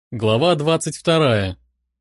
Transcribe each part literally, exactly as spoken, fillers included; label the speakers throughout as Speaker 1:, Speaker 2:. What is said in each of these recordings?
Speaker 1: Глава двадцать вторая.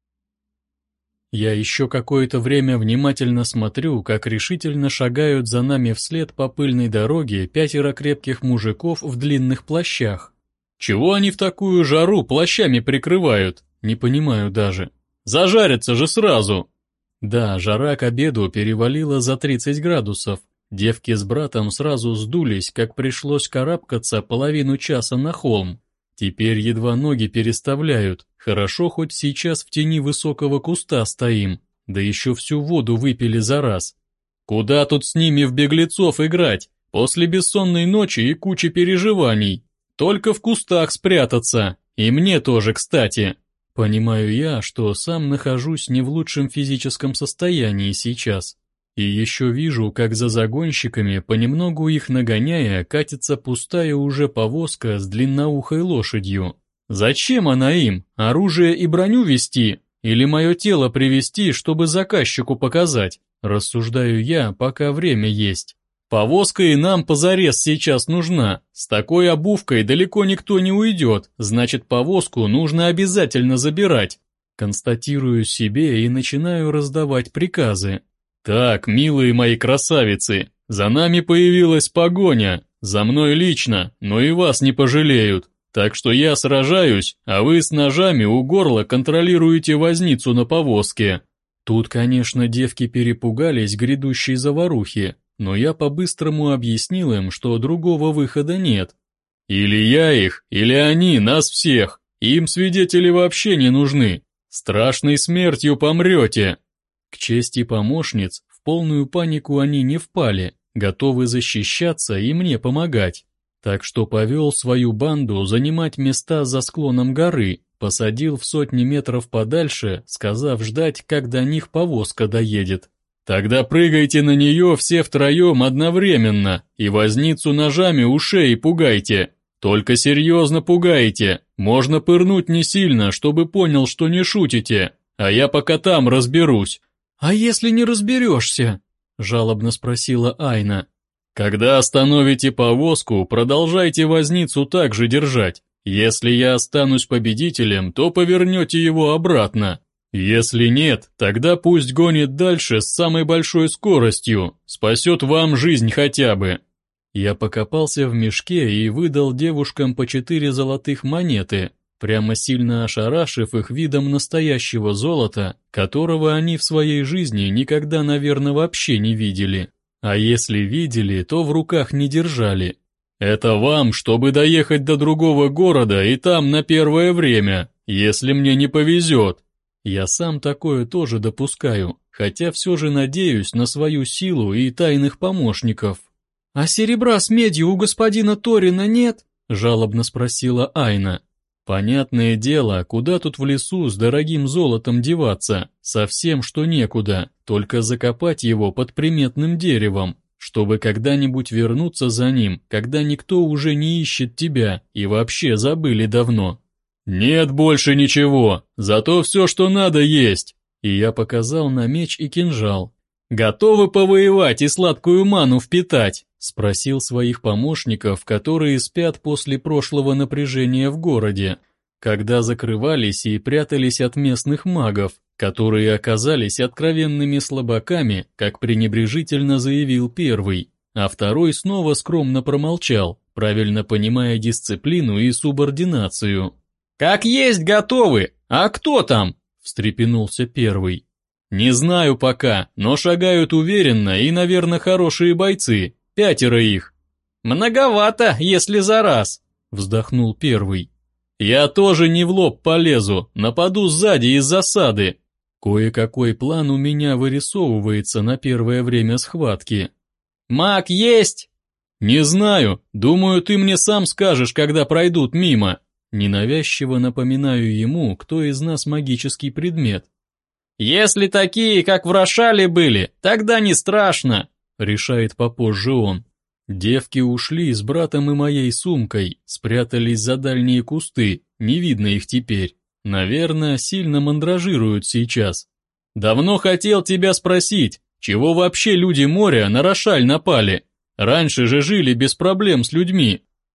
Speaker 1: Я еще какое-то время внимательно смотрю, как решительно шагают за нами вслед по пыльной дороге пятеро крепких мужиков в длинных плащах. Чего они в такую жару плащами прикрывают? Не понимаю даже. Зажарятся же сразу. Да, жара к обеду перевалила за тридцать градусов. Девки с братом сразу сдулись, как пришлось карабкаться половину часа на холм. Теперь едва ноги переставляют, хорошо хоть сейчас в тени высокого куста стоим, да еще всю воду выпили за раз. Куда тут с ними в беглецов играть, после бессонной ночи и кучи переживаний? Только в кустах спрятаться, и мне тоже, кстати. Понимаю я, что сам нахожусь не в лучшем физическом состоянии сейчас. И еще вижу, как за загонщиками, понемногу их нагоняя, катится пустая уже повозка с длинноухой лошадью. Зачем она им? Оружие и броню везти? Или мое тело привезти, чтобы заказчику показать? Рассуждаю я, пока время есть. Повозка и нам позарез сейчас нужна. С такой обувкой далеко никто не уйдет, значит, повозку нужно обязательно забирать. Констатирую себе и начинаю раздавать приказы. «Так, милые мои красавицы, за нами появилась погоня, за мной лично, но и вас не пожалеют, так что я сражаюсь, а вы с ножами у горла контролируете возницу на повозке». Тут, конечно, девки перепугались грядущей заварухи, но я по-быстрому объяснил им, что другого выхода нет. «Или я их, или они, нас всех, им свидетели вообще не нужны, страшной смертью помрете». К чести помощниц, в полную панику они не впали, готовы защищаться и мне помогать. Так что повел свою банду занимать места за склоном горы, посадил в сотни метров подальше, сказав ждать, как до них повозка доедет. «Тогда прыгайте на нее все втроем одновременно и возницу ножами у шеи пугайте. Только серьезно пугайте, можно пырнуть не сильно, чтобы понял, что не шутите, а я пока там разберусь». «А если не разберешься?» — жалобно спросила Айна. «Когда остановите повозку, продолжайте возницу так же держать. Если я останусь победителем, то повернете его обратно. Если нет, тогда пусть гонит дальше с самой большой скоростью, спасет вам жизнь хотя бы». Я покопался в мешке и выдал девушкам по четыре золотых монеты, прямо сильно ошарашив их видом настоящего золота, которого они в своей жизни никогда, наверное, вообще не видели. А если видели, то в руках не держали. «Это вам, чтобы доехать до другого города и там на первое время, если мне не повезет». Я сам такое тоже допускаю, хотя все же надеюсь на свою силу и тайных помощников. «А серебра с медью у господина Торина нет?» — жалобно спросила Айна. Понятное дело, куда тут в лесу с дорогим золотом деваться, совсем что некуда, только закопать его под приметным деревом, чтобы когда-нибудь вернуться за ним, когда никто уже не ищет тебя и вообще забыли давно. «Нет больше ничего, зато все, что надо, есть», и я показал на меч и кинжал. «Готовы повоевать и сладкую ману впитать?» — спросил своих помощников, которые спят после прошлого напряжения в городе, когда закрывались и прятались от местных магов, которые оказались откровенными слабаками, как пренебрежительно заявил первый, а второй снова скромно промолчал, правильно понимая дисциплину и субординацию. «Как есть готовы! А кто там?» — встрепенулся первый. «Не знаю пока, но шагают уверенно и, наверное, хорошие бойцы. Пятеро их». «Многовато, если за раз», — вздохнул первый. «Я тоже не в лоб полезу, нападу сзади из засады». Кое-какой план у меня вырисовывается на первое время схватки. «Маг есть?» «Не знаю, думаю, ты мне сам скажешь, когда пройдут мимо». Ненавязчиво напоминаю ему, кто из нас магический предмет. «Если такие, как в Рошале были, тогда не страшно», — решает попозже он. Девки ушли с братом и моей сумкой, спрятались за дальние кусты, не видно их теперь. Наверное, сильно мандражируют сейчас. «Давно хотел тебя спросить, чего вообще люди моря на Рошаль напали? Раньше же жили без проблем с людьми».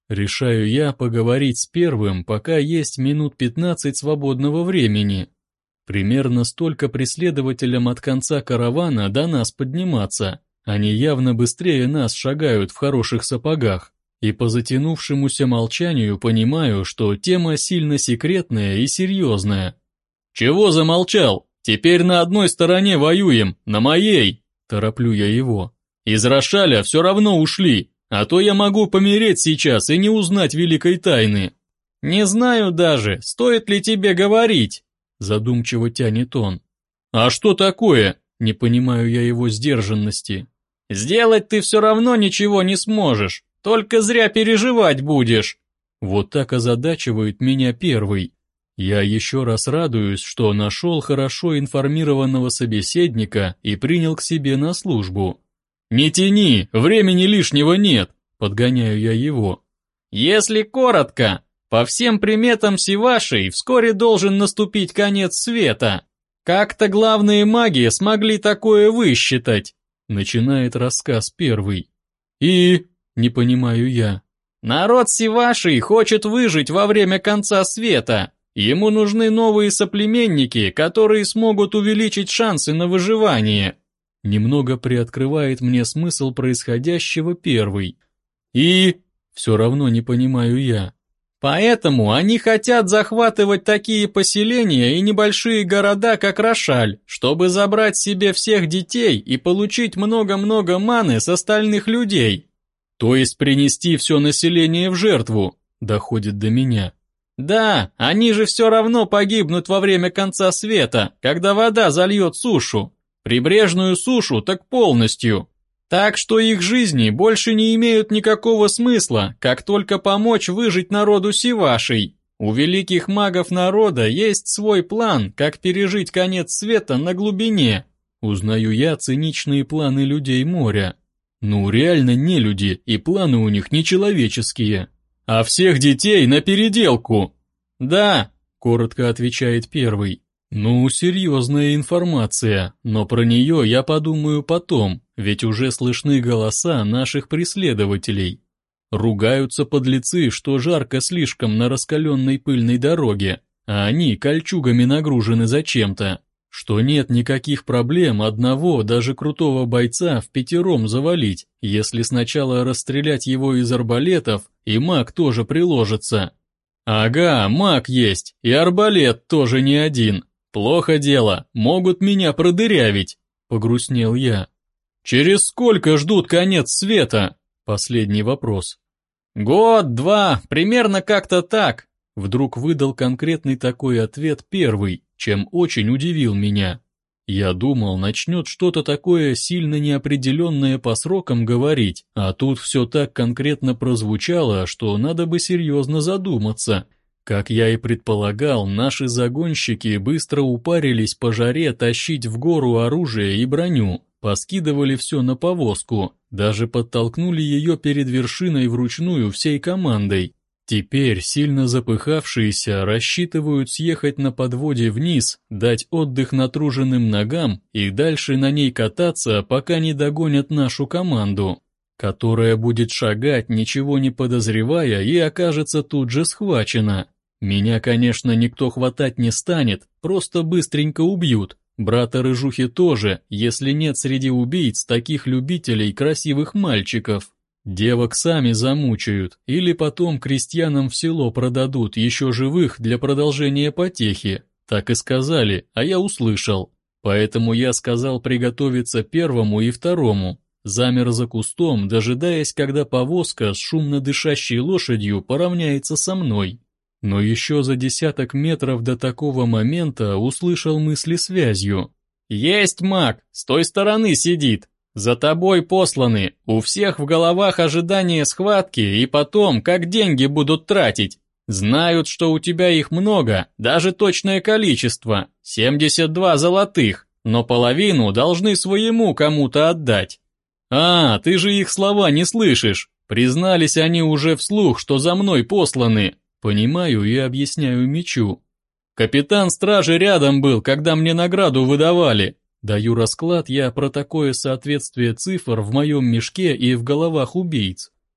Speaker 1: Решаю я поговорить с первым, пока есть минут пятнадцать свободного времени. Примерно столько преследователям от конца каравана до нас подниматься. Они явно быстрее нас шагают в хороших сапогах. И по затянувшемуся молчанию понимаю, что тема сильно секретная и серьезная. «Чего замолчал? Теперь на одной стороне воюем, на моей!» Тороплю я его. «Из Рошаля все равно ушли, а то я могу помереть сейчас и не узнать великой тайны». «Не знаю даже, стоит ли тебе говорить», задумчиво тянет он. «А что такое?» Не понимаю я его сдержанности. «Сделать ты все равно ничего не сможешь, только зря переживать будешь». Вот так озадачивает меня первый. Я еще раз радуюсь, что нашел хорошо информированного собеседника и принял к себе на службу. «Не тяни, времени лишнего нет», подгоняю я его. «Если коротко, по всем приметам Сивашей вскоре должен наступить конец света. Как-то главные маги смогли такое высчитать», начинает рассказ первый. «И...» не понимаю я. «Народ Сивашей хочет выжить во время конца света. Ему нужны новые соплеменники, которые смогут увеличить шансы на выживание». Немного приоткрывает мне смысл происходящего первый. «И...» все равно не понимаю я. «Поэтому они хотят захватывать такие поселения и небольшие города, как Рошаль, чтобы забрать себе всех детей и получить много-много маны с остальных людей». «То есть принести все население в жертву», доходит до меня. «Да, они же все равно погибнут во время конца света, когда вода зальет сушу. Прибрежную сушу так полностью. Так что их жизни больше не имеют никакого смысла, как только помочь выжить народу Сивашей. У великих магов народа есть свой план, как пережить конец света на глубине». Узнаю я циничные планы людей моря. Ну реально не люди, и планы у них нечеловеческие. «А всех детей на переделку!» «Да», — коротко отвечает первый. «Ну, серьезная информация, но про нее я подумаю потом, ведь уже слышны голоса наших преследователей. Ругаются подлецы, что жарко слишком на раскаленной пыльной дороге, а они кольчугами нагружены зачем-то, что нет никаких проблем одного, даже крутого бойца впятером завалить, если сначала расстрелять его из арбалетов, и маг тоже приложится. Ага, маг есть, и арбалет тоже не один. Плохо дело, могут меня продырявить», — погрустнел я. «Через сколько ждут конец света?» Последний вопрос. «Год-два, примерно как-то так», — вдруг выдал конкретный такой ответ первый, чем очень удивил меня. Я думал, начнет что-то такое сильно неопределенное по срокам говорить, а тут все так конкретно прозвучало, что надо бы серьезно задуматься. Как я и предполагал, наши загонщики быстро упарились по жаре тащить в гору оружие и броню, поскидывали все на повозку, даже подтолкнули ее перед вершиной вручную всей командой. Теперь сильно запыхавшиеся рассчитывают съехать на подводе вниз, дать отдых натруженным ногам и дальше на ней кататься, пока не догонят нашу команду, которая будет шагать, ничего не подозревая, и окажется тут же схвачена. Меня, конечно, никто хватать не станет, просто быстренько убьют. Брата Рыжухи тоже, если нет среди убийц таких любителей красивых мальчиков. Девок сами замучают, или потом крестьянам в село продадут еще живых для продолжения потехи. Так и сказали, а я услышал. Поэтому я сказал приготовиться первому и второму. Замер за кустом, дожидаясь, когда повозка с шумно дышащей лошадью поравняется со мной. Но еще за десяток метров до такого момента услышал мысли связью. «Есть маг, с той стороны сидит. За тобой посланы, у всех в головах ожидание схватки и потом, как деньги будут тратить. Знают, что у тебя их много, даже точное количество, семьдесят два золотых, но половину должны своему кому-то отдать». «А, ты же их слова не слышишь, признались они уже вслух, что за мной посланы». Понимаю и объясняю мечу. «Капитан стражи рядом был, когда мне награду выдавали». Даю расклад я про такое соответствие цифр в моем мешке и в головах убийц.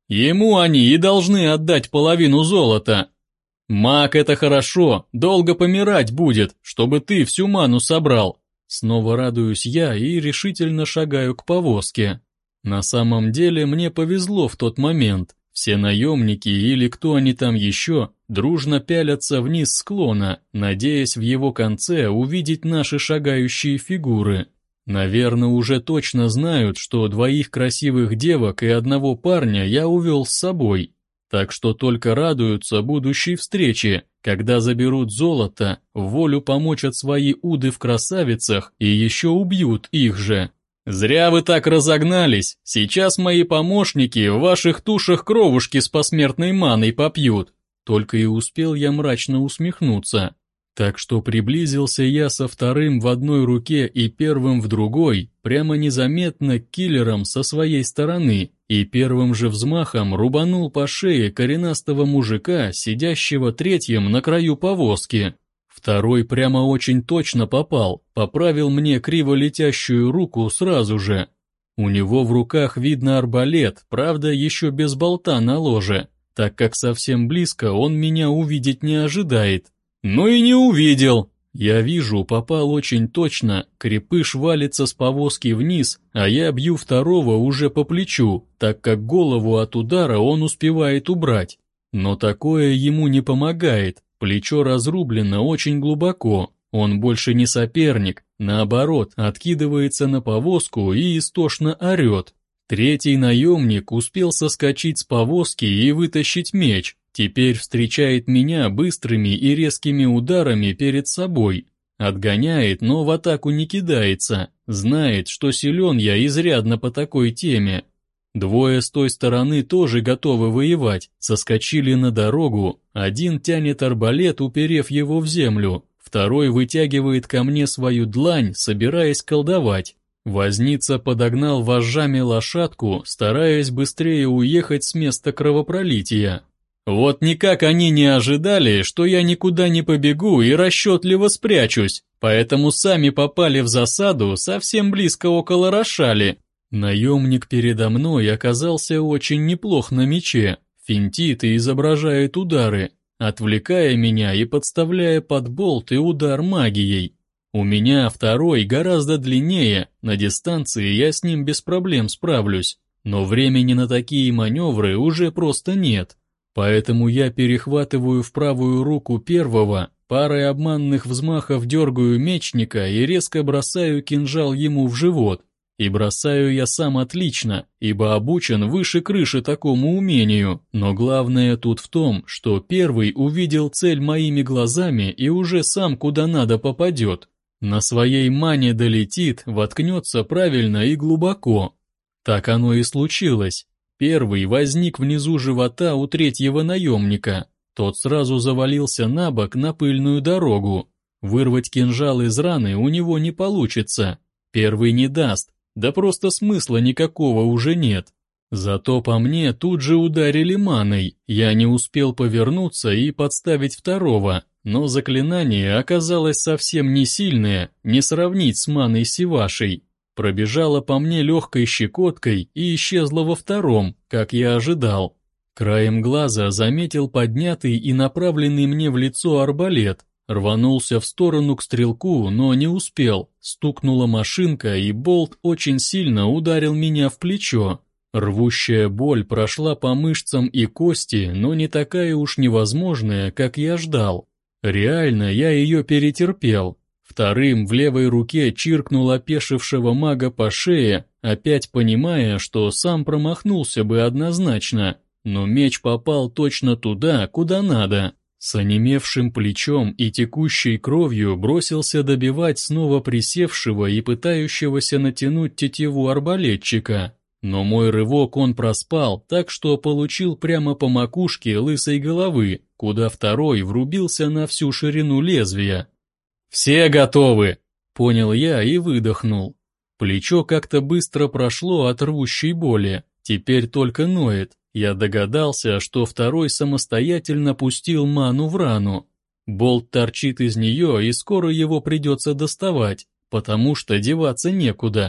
Speaker 1: Ему они и должны отдать половину золота. Маг — это хорошо, долго помирать будет, чтобы ты всю ману собрал. Снова радуюсь я и решительно шагаю к повозке. На самом деле мне повезло в тот момент. Все наемники или кто они там еще дружно пялятся вниз склона, надеясь в его конце увидеть наши шагающие фигуры. Наверное, уже точно знают, что двоих красивых девок и одного парня я увел с собой. Так что только радуются будущей встрече, когда заберут золото, в волю помочат свои уды в красавицах и еще убьют их же. Зря вы так разогнались, сейчас мои помощники в ваших тушах кровушки с посмертной маной попьют. Только и успел я мрачно усмехнуться. Так что приблизился я со вторым в одной руке и первым в другой, прямо незаметно к киллерам со своей стороны, и первым же взмахом рубанул по шее коренастого мужика, сидящего третьим на краю повозки. Второй прямо очень точно попал, поправил мне криво летящую руку сразу же. У него в руках видно арбалет, правда еще без болта на ложе, так как совсем близко он меня увидеть не ожидает. Ну и не увидел. Я вижу, попал очень точно, крепыш валится с повозки вниз, а я бью второго уже по плечу, так как голову от удара он успевает убрать. Но такое ему не помогает, плечо разрублено очень глубоко, он больше не соперник, наоборот, откидывается на повозку и истошно орет. Третий наемник успел соскочить с повозки и вытащить меч, теперь встречает меня быстрыми и резкими ударами перед собой. Отгоняет, но в атаку не кидается, знает, что силен я изрядно по такой теме. Двое с той стороны тоже готовы воевать, соскочили на дорогу, один тянет арбалет, уперев его в землю, второй вытягивает ко мне свою длань, собираясь колдовать. Возница подогнал вожжами лошадку, стараясь быстрее уехать с места кровопролития. Вот никак они не ожидали, что я никуда не побегу и расчетливо спрячусь, поэтому сами попали в засаду совсем близко около Рошали. Наемник передо мной оказался очень неплох на мече, финтит и изображает удары, отвлекая меня и подставляя под болт и удар магией. У меня второй гораздо длиннее, на дистанции я с ним без проблем справлюсь, но времени на такие маневры уже просто нет. Поэтому я перехватываю в правую руку первого, парой обманных взмахов дергаю мечника и резко бросаю кинжал ему в живот. И бросаю я сам отлично, ибо обучен выше крыши такому умению, но главное тут в том, что первый увидел цель моими глазами и уже сам куда надо попадет. На своей мане долетит, воткнется правильно и глубоко. Так оно и случилось. Первый возник внизу живота у третьего наемника. Тот сразу завалился на бок на пыльную дорогу. Вырвать кинжал из раны у него не получится. Первый не даст, да просто смысла никакого уже нет. Зато по мне тут же ударили маной. Я не успел повернуться и подставить второго, но заклинание оказалось совсем не сильное, не сравнить с маной Сивашей. Пробежала по мне легкой щекоткой и исчезла во втором, как я ожидал. Краем глаза заметил поднятый и направленный мне в лицо арбалет. Рванулся в сторону к стрелку, но не успел. Стукнула машинка, и болт очень сильно ударил меня в плечо. Рвущая боль прошла по мышцам и кости, но не такая уж невозможная, как я ждал. Реально я ее перетерпел. Вторым в левой руке чиркнул опешившего мага по шее, опять понимая, что сам промахнулся бы однозначно, но меч попал точно туда, куда надо. С онемевшим плечом и текущей кровью бросился добивать снова присевшего и пытающегося натянуть тетиву арбалетчика. Но мой рывок он проспал, так что получил прямо по макушке лысой головы, куда второй врубился на всю ширину лезвия. «Все готовы!» — понял я и выдохнул. Плечо как-то быстро прошло от рвущей боли, теперь только ноет. Я догадался, что второй самостоятельно пустил ману в рану. Болт торчит из нее, и скоро его придется доставать, потому что деваться некуда.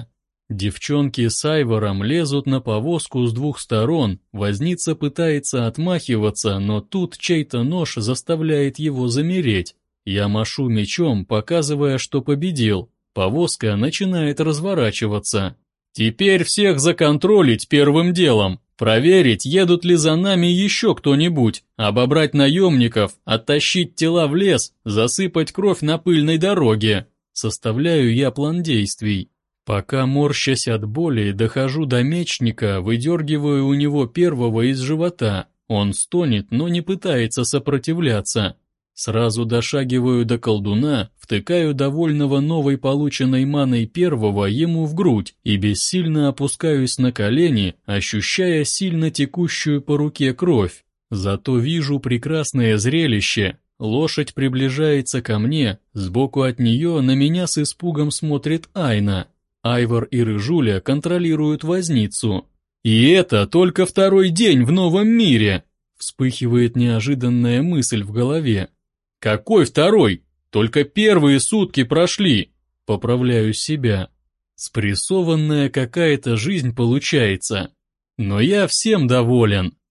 Speaker 1: Девчонки с Айвором лезут на повозку с двух сторон, возница пытается отмахиваться, но тут чей-то нож заставляет его замереть. Я машу мечом, показывая, что победил. Повозка начинает разворачиваться. Теперь всех законтролить первым делом. Проверить, едут ли за нами еще кто-нибудь, обобрать наемников, оттащить тела в лес, засыпать кровь на пыльной дороге. Составляю я план действий. Пока, морщась от боли, дохожу до мечника, выдергиваю у него первого из живота. Он стонет, но не пытается сопротивляться. Сразу дошагиваю до колдуна, втыкаю довольного новой полученной маной первого ему в грудь и бессильно опускаюсь на колени, ощущая сильно текущую по руке кровь. Зато вижу прекрасное зрелище. Лошадь приближается ко мне, сбоку от нее на меня с испугом смотрит Айна. Айвор и Рыжуля контролируют возницу. И это только второй день в новом мире! Вспыхивает неожиданная мысль в голове. Какой второй? Только первые сутки прошли. Поправляю себя. Спрессованная какая-то жизнь получается. Но я всем доволен.